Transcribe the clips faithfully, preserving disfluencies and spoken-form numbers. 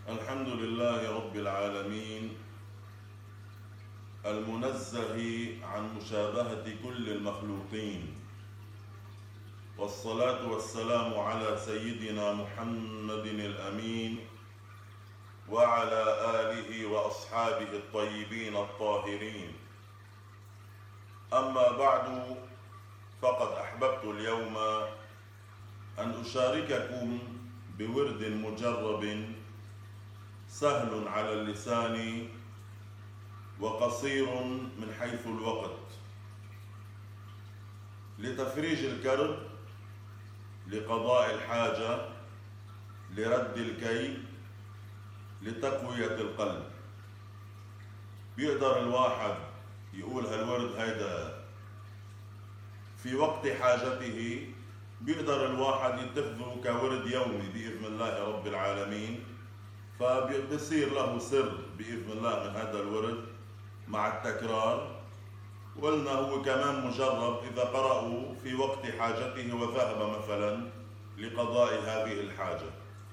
الحمد لله رب العالمين المنزه عن مشابهة كل المخلوقين، والصلاة والسلام على سيدنا محمد الأمين وعلى آله وأصحابه الطيبين الطاهرين. أما بعد، فقد أحببت اليوم أن أشارككم بورد مجرب سهل على اللسان وقصير من حيث الوقت، لتفريج الكرب، لقضاء الحاجة، لرد الكيد، لتقوية القلب. بيقدر الواحد يقول هالورد هيدا في وقت حاجته، بيقدر الواحد يتخذه كورد يومي بإذن الله رب العالمين، فبيصير له سر بإذن الله من هذا الورد مع التكرار. وقلنا هو كمان مجرب إذا قرأوا في وقت حاجته وذهب مثلا لقضاء هذه الحاجة.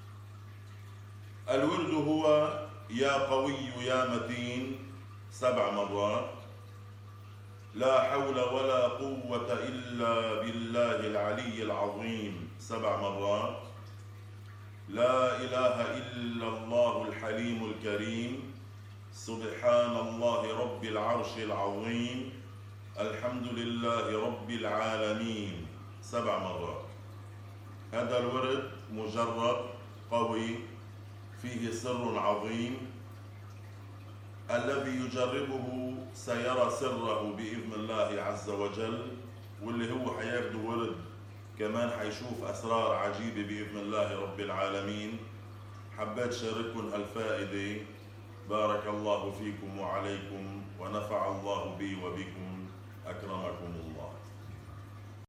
الورد هو يا قوي يا متين سبع مرات، لا حول ولا قوة إلا بالله العلي العظيم سبع مرات، لا إله إلا الله الحليم الكريم، سبحان الله رب العرش العظيم، الحمد لله رب العالمين سبع مرات. هذا الورد مجرد قوي فيه سر عظيم، الذي يجربه سيرى سره بإذن الله عز وجل، واللي هو حياخده ورد كمان حيشوف أسرار عجيبة بإذن الله رب العالمين. حبيت شارككم هالفائدة، بارك الله فيكم وعليكم ونفع الله بي وبكم.